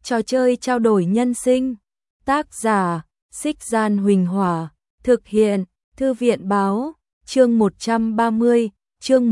Trò chơi trao đổi nhân sinh. Tác giả: Xích Gian Huỳnh Hỏa. Thực hiện: Thư viện Báo. Chương 130, chương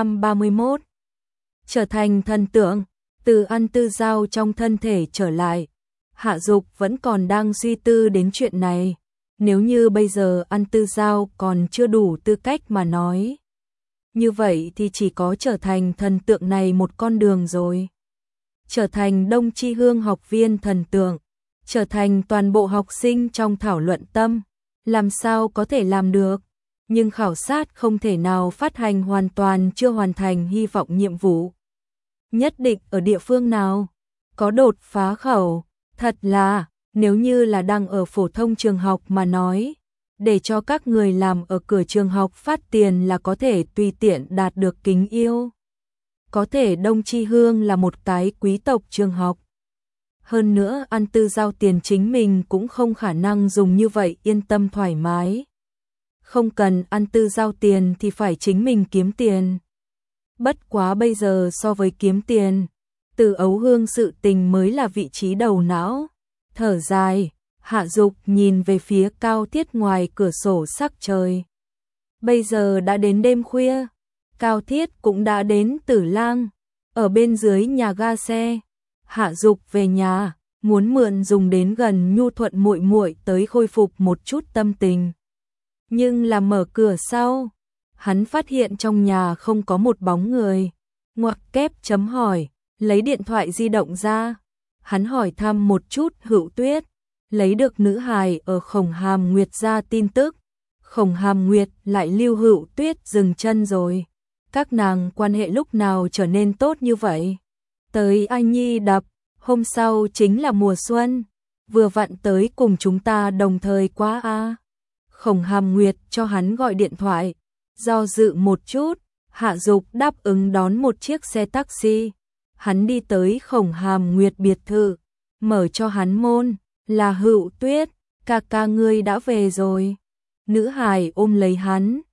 131. Trở thành thần tượng. Từ An Tư Giao trong thân thể trở lại, Hạ Dục vẫn còn đang suy tư đến chuyện này. Nếu như bây giờ An Tư Giao còn chưa đủ tư cách mà nói, như vậy thì chỉ có trở thành thần tượng này một con đường rồi. Trở thành Đông Chi Hương học viên thần tượng, trở thành toàn bộ học sinh trong thảo luận tâm, làm sao có thể làm được. Nhưng khảo sát không thể nào phát hành hoàn toàn chưa hoàn thành hy vọng nhiệm vụ. Nhất định ở địa phương nào có đột phá khẩu. Thật là, nếu như là đang ở phổ thông trường học mà nói, để cho các người làm ở cửa trường học phát tiền là có thể tùy tiện đạt được kính yêu. Có thể Đông Chi Hương là một cái quý tộc trường học. Hơn nữa An Tư Giao tiền chính mình cũng không khả năng dùng như vậy yên tâm thoải mái. Không cần An Tư Giao tiền thì phải chính mình kiếm tiền. Bất quá bây giờ so với kiếm tiền, Từ Ấu Hương sự tình mới là vị trí đầu não. Thở dài, Hạ Dục nhìn về phía cao thiết ngoài cửa sổ sắc trời. Bây giờ đã đến đêm khuya, Cao Thiết cũng đã đến Tử Lang, ở bên dưới nhà ga xe. Hạ Dục về nhà, muốn mượn dùng đến gần Nhu Thuận muội muội tới khôi phục một chút tâm tình. Nhưng là mở cửa sau, hắn phát hiện trong nhà không có một bóng người. Ngoặc kép chấm hỏi, lấy điện thoại di động ra. Hắn hỏi thăm một chút Hữu Tuyết, lấy được nữ hài ở Khổng Hàm Nguyệt ra tin tức. Khổng Hàm Nguyệt lại lưu Hữu Tuyết dừng chân rồi. Các nàng quan hệ lúc nào trở nên tốt như vậy? Tới Anh Nhi đập, hôm sau chính là mùa xuân, vừa vặn tới cùng chúng ta đồng thời quá a. Khổng Hàm Nguyệt cho hắn gọi điện thoại, do dự một chút, Hạ Dục đáp ứng đón một chiếc xe taxi. Hắn đi tới Khổng Hàm Nguyệt biệt thự, mở cho hắn môn, là Hữu Tuyết, ca ca ngươi đã về rồi. Nữ hài ôm lấy hắn,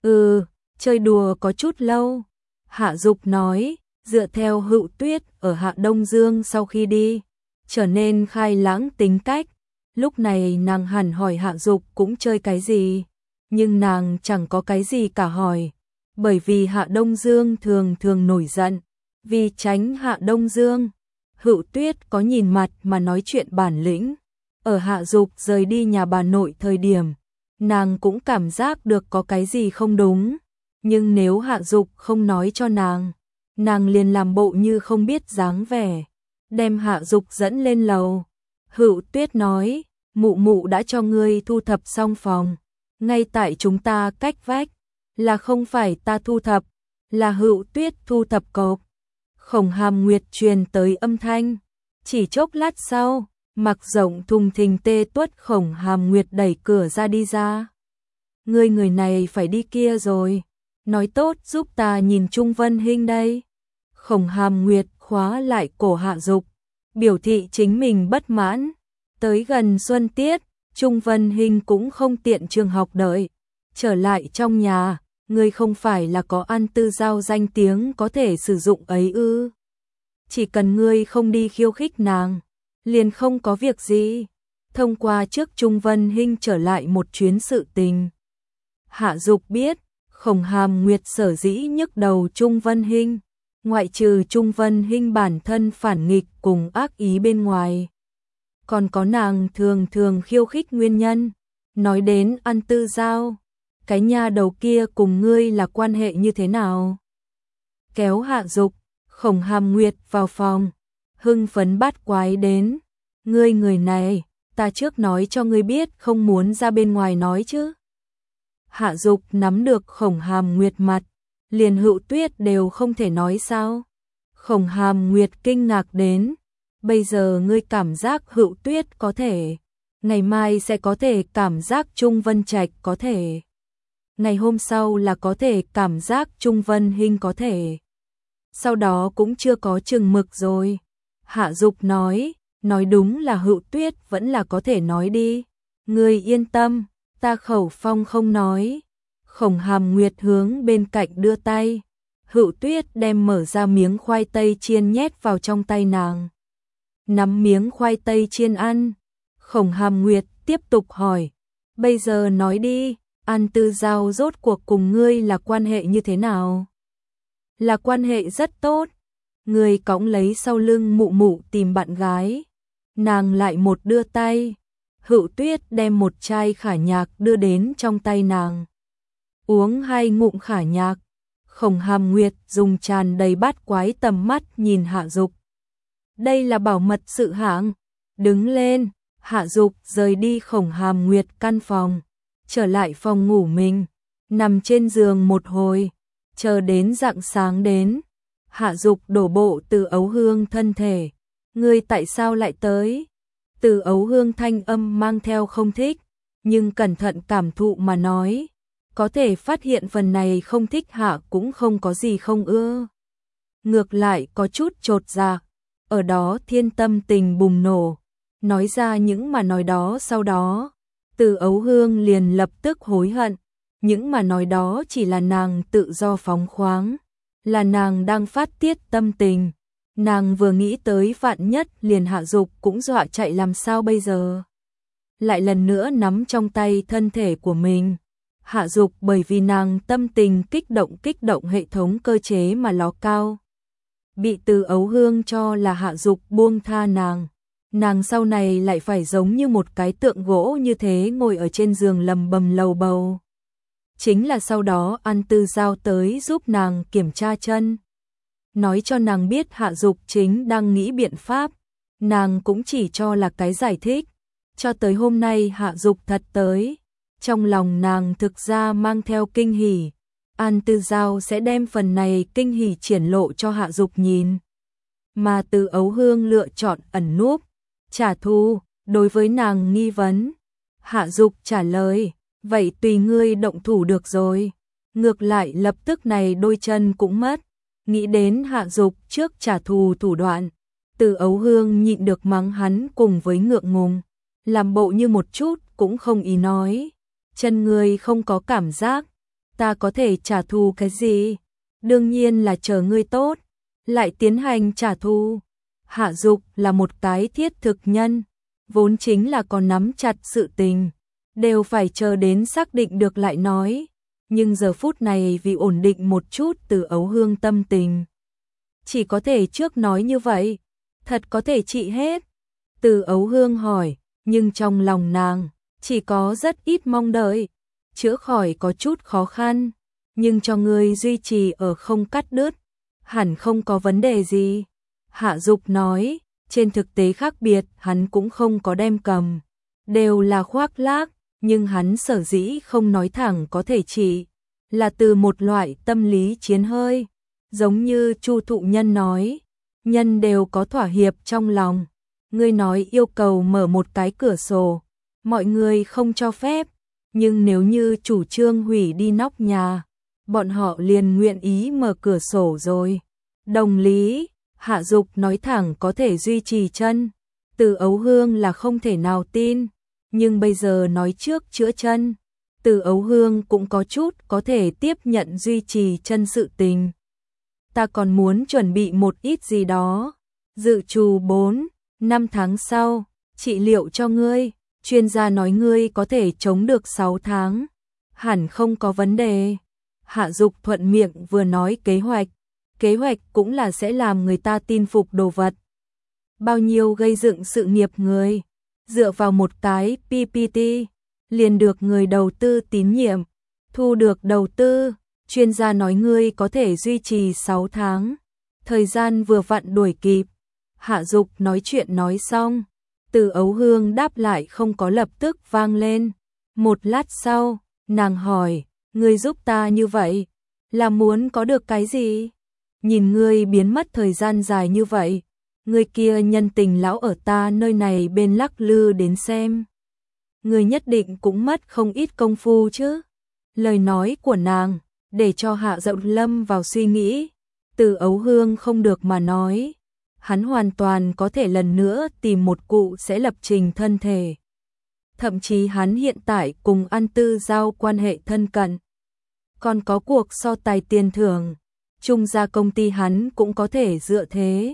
chơi đùa có chút lâu. Hạ Dục nói, dựa theo Hữu Tuyết ở Hạ Đông Dương sau khi đi, trở nên khai lãng tính cách. Lúc này nàng hẳn hỏi Hạ Dục cũng chơi cái gì, nhưng nàng chẳng có cái gì cả hỏi, bởi vì Hạ Đông Dương thường thường nổi giận. Vì tránh Hạ Đông Dương, Hữu Tuyết có nhìn mặt mà nói chuyện bản lĩnh. Ở Hạ Dục rời đi nhà bà nội thời điểm, nàng cũng cảm giác được có cái gì không đúng. Nhưng nếu Hạ Dục không nói cho nàng liền làm bộ như không biết dáng vẻ, đem Hạ Dục dẫn lên lầu. Hữu Tuyết nói, mụ mụ đã cho ngươi thu thập xong phòng, ngay tại chúng ta cách vách. Là không phải ta thu thập, là Hữu Tuyết thu thập cộc. Khổng Hàm Nguyệt truyền tới âm thanh. Chỉ chốc lát sau, mặc rộng thùng thình tê tuất Khổng Hàm Nguyệt đẩy cửa ra đi ra. Người này phải đi kia rồi, nói tốt giúp ta nhìn Trung Vân Hinh đây. Khổng Hàm Nguyệt khóa lại cổ Hạ Dục, biểu thị chính mình bất mãn. Tới gần xuân tiết, Trung Vân Hinh cũng không tiện trường học đợi, trở lại trong nhà. Ngươi không phải là có An Tư Giao danh tiếng có thể sử dụng ấy ư? Chỉ cần ngươi không đi khiêu khích nàng, liền không có việc gì. Thông qua trước Trung Vân Hinh trở lại một chuyến sự tình, Hạ Dục biết, Khổng Hàm Nguyệt sở dĩ nhức đầu Trung Vân Hinh, ngoại trừ Trung Vân Hinh bản thân phản nghịch cùng ác ý bên ngoài, còn có nàng thường thường khiêu khích nguyên nhân. Nói đến An Tư Giao, cái nha đầu kia cùng ngươi là quan hệ như thế nào? Kéo Hạ Dục, Khổng Hàm Nguyệt vào phòng, hưng phấn bát quái đến. Ngươi người này, ta trước nói cho ngươi biết không muốn ra bên ngoài nói chứ. Hạ Dục nắm được Khổng Hàm Nguyệt mặt, liền Hữu Tuyết đều không thể nói sao. Khổng Hàm Nguyệt kinh ngạc đến, bây giờ ngươi cảm giác Hữu Tuyết có thể, ngày mai sẽ có thể cảm giác Trung Vân Trạch có thể. Ngày hôm sau là có thể cảm giác Trung Vân Hinh có thể. Sau đó cũng chưa có chừng mực rồi. Hạ Dục nói đúng là Hữu Tuyết vẫn là có thể nói đi. Ngươi yên tâm, ta khẩu phong không nói. Khổng Hàm Nguyệt hướng bên cạnh đưa tay. Hữu Tuyết đem mở ra miếng khoai tây chiên nhét vào trong tay nàng. nắm miếng khoai tây chiên ăn. Khổng Hàm Nguyệt tiếp tục hỏi, bây giờ nói đi, An Tư Giao rốt cuộc cùng ngươi là quan hệ như thế nào? Là quan hệ rất tốt. Người cõng lấy sau lưng mụ mụ tìm bạn gái. Nàng lại một đưa tay. Hữu Tuyết đem một chai khả nhạc đưa đến trong tay nàng. Uống 2 ngụm khả nhạc. Khổng Hàm Nguyệt dùng tràn đầy bát quái tầm mắt nhìn Hạ Dục. Đây là bảo mật sự hạng. Đứng lên, Hạ Dục rời đi Khổng Hàm Nguyệt căn phòng. Trở lại phòng ngủ mình. Nằm trên giường một hồi. Chờ đến rạng sáng đến. Hạ Dục đổ bộ Từ Ấu Hương thân thể. Ngươi tại sao lại tới? Từ Ấu Hương thanh âm mang theo không thích, nhưng cẩn thận cảm thụ mà nói. Có thể phát hiện phần này không thích Hạ cũng không có gì không ưa. Ngược lại có chút chột dạ. Ở đó Thiên tâm tình bùng nổ. Nói ra những mà nói đó sau đó. Từ Ấu Hương liền lập tức hối hận. Những mà nói đó chỉ là nàng tự do phóng khoáng. Là nàng đang phát tiết tâm tình. Nàng vừa nghĩ tới vạn nhất liền Hạ Dục cũng dọa chạy làm sao bây giờ. Lại lần nữa nắm trong tay thân thể của mình. Hạ Dục bởi vì nàng tâm tình kích động hệ thống cơ chế mà ló cao. Bị Từ Ấu Hương cho là Hạ Dục buông tha nàng. Nàng sau này lại phải giống như một cái tượng gỗ như thế ngồi ở trên giường lầm bầm lầu bầu. Chính là sau đó An Tư Giao tới giúp nàng kiểm tra chân. Nói cho nàng biết Hạ Dục chính đang nghĩ biện pháp. Nàng cũng chỉ cho là cái giải thích. Cho tới hôm nay Hạ Dục thật tới. Trong lòng nàng thực ra mang theo kinh hỉ. An Tư Giao sẽ đem phần này kinh hỉ triển lộ cho Hạ Dục nhìn. Mà Từ Ấu Hương lựa chọn ẩn núp, trả thù, đối với nàng nghi vấn. Hạ Dục trả lời, vậy tùy ngươi động thủ được rồi. Ngược lại lập tức này đôi chân cũng mất. Nghĩ đến Hạ Dục trước trả thù thủ đoạn. Từ Ấu Hương nhịn được mắng hắn cùng với ngượng ngùng. Làm bộ như một chút cũng không ý nói. Chân ngươi không có cảm giác. Ta có thể trả thù cái gì? Đương nhiên là chờ ngươi tốt. Lại tiến hành trả thù. Hạ Dục là một cái thiết thực nhân. Vốn chính là còn nắm chặt sự tình. Đều phải chờ đến xác định được lại nói. Nhưng giờ phút này vì ổn định một chút Từ Ấu Hương tâm tình. Chỉ có thể trước nói như vậy. Thật có thể trị hết. Từ Ấu Hương hỏi. Nhưng trong lòng nàng chỉ có rất ít mong đợi. Chữa khỏi có chút khó khăn. Nhưng cho ngươi duy trì ở không cắt đứt. Hẳn không có vấn đề gì. Hạ Dục nói. Trên thực tế khác biệt hắn cũng không có đem cầm. Đều là khoác lác. Nhưng hắn sở dĩ không nói thẳng có thể trị. Là từ một loại tâm lý chiến hơi. Giống như Chu Thụ Nhân nói. Nhân đều có thỏa hiệp trong lòng. Ngươi nói yêu cầu mở một cái cửa sổ. Mọi người không cho phép. Nhưng nếu như chủ trương hủy đi nóc nhà. Bọn họ liền nguyện ý mở cửa sổ rồi. Đồng lý. Hạ Dục nói thẳng có thể duy trì chân. Từ Ấu Hương là không thể nào tin. Nhưng bây giờ nói trước chữa chân. Từ Ấu Hương cũng có chút có thể tiếp nhận duy trì chân sự tình. Ta còn muốn chuẩn bị một ít gì đó. Dự trù 4-5 tháng sau, trị liệu cho ngươi. Chuyên gia nói ngươi có thể chống được 6 tháng. Hẳn không có vấn đề. Hạ Dục thuận miệng vừa nói kế hoạch. Kế hoạch cũng là sẽ làm người ta tin phục đồ vật. Bao nhiêu gây dựng sự nghiệp người. Dựa vào một cái PPT. Liền được người đầu tư tín nhiệm. Thu được đầu tư. Chuyên gia nói ngươi có thể duy trì 6 tháng. Thời gian vừa vặn đuổi kịp. Hạ Dục nói chuyện nói xong. Từ Ấu Hương đáp lại không có lập tức vang lên. Một lát sau, nàng hỏi, ngươi giúp ta như vậy, là muốn có được cái gì? Nhìn ngươi biến mất thời gian dài như vậy, ngươi kia nhân tình lão ở ta nơi này bên lắc lư đến xem. Ngươi nhất định cũng mất không ít công phu chứ. Lời nói của nàng, để cho Hạ Dậu lâm vào suy nghĩ. Từ Ấu Hương không được mà nói. Hắn hoàn toàn có thể lần nữa tìm một cụ sẽ lập trình thân thể. Thậm chí hắn hiện tại cùng An Tư Giao quan hệ thân cận. Còn có cuộc so tài tiền thưởng. Trung gia công ty hắn cũng có thể dựa thế.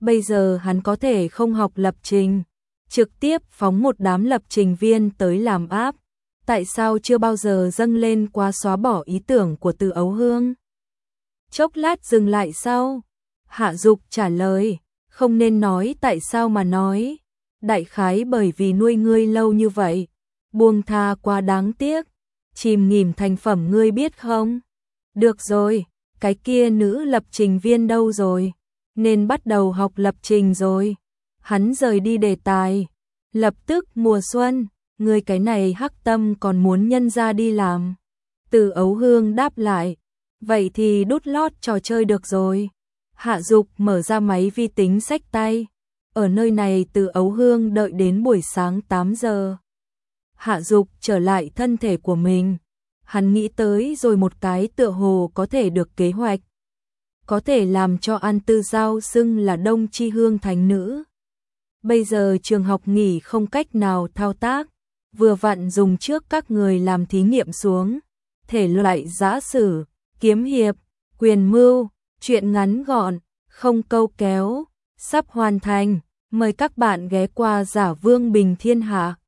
Bây giờ hắn có thể không học lập trình, trực tiếp phóng một đám lập trình viên tới làm app. Tại sao chưa bao giờ dâng lên qua xóa bỏ ý tưởng của Từ Ấu Hương? Chốc lát dừng lại sau, Hạ Dục trả lời, không nên nói tại sao mà nói. Đại khái bởi vì nuôi ngươi lâu như vậy, buông tha quá đáng tiếc, chìm nghỉm thành phẩm ngươi biết không? Được rồi, cái kia nữ lập trình viên đâu rồi? Nên bắt đầu học lập trình rồi. Hắn rời đi đề tài. Lập tức mùa xuân, ngươi cái này hắc tâm còn muốn nhân ra đi làm. Từ Ấu Hương đáp lại, vậy thì đút lót trò chơi được rồi. Hạ Dục mở ra máy vi tính xách tay. Ở nơi này Từ Ấu Hương đợi đến buổi sáng 8 giờ. Hạ Dục trở lại thân thể của mình. Hắn nghĩ tới rồi một cái tựa hồ có thể được kế hoạch. Có thể làm cho An Tư Giao xưng là Đông Chi Hương thánh nữ. Bây giờ trường học nghỉ không cách nào thao tác. Vừa vặn dùng trước các người làm thí nghiệm xuống. Thể loại giã sử, kiếm hiệp, quyền mưu, truyện ngắn gọn, không câu kéo, sắp hoàn thành. Mời các bạn ghé qua Giả Vương Bình Thiên Hạ.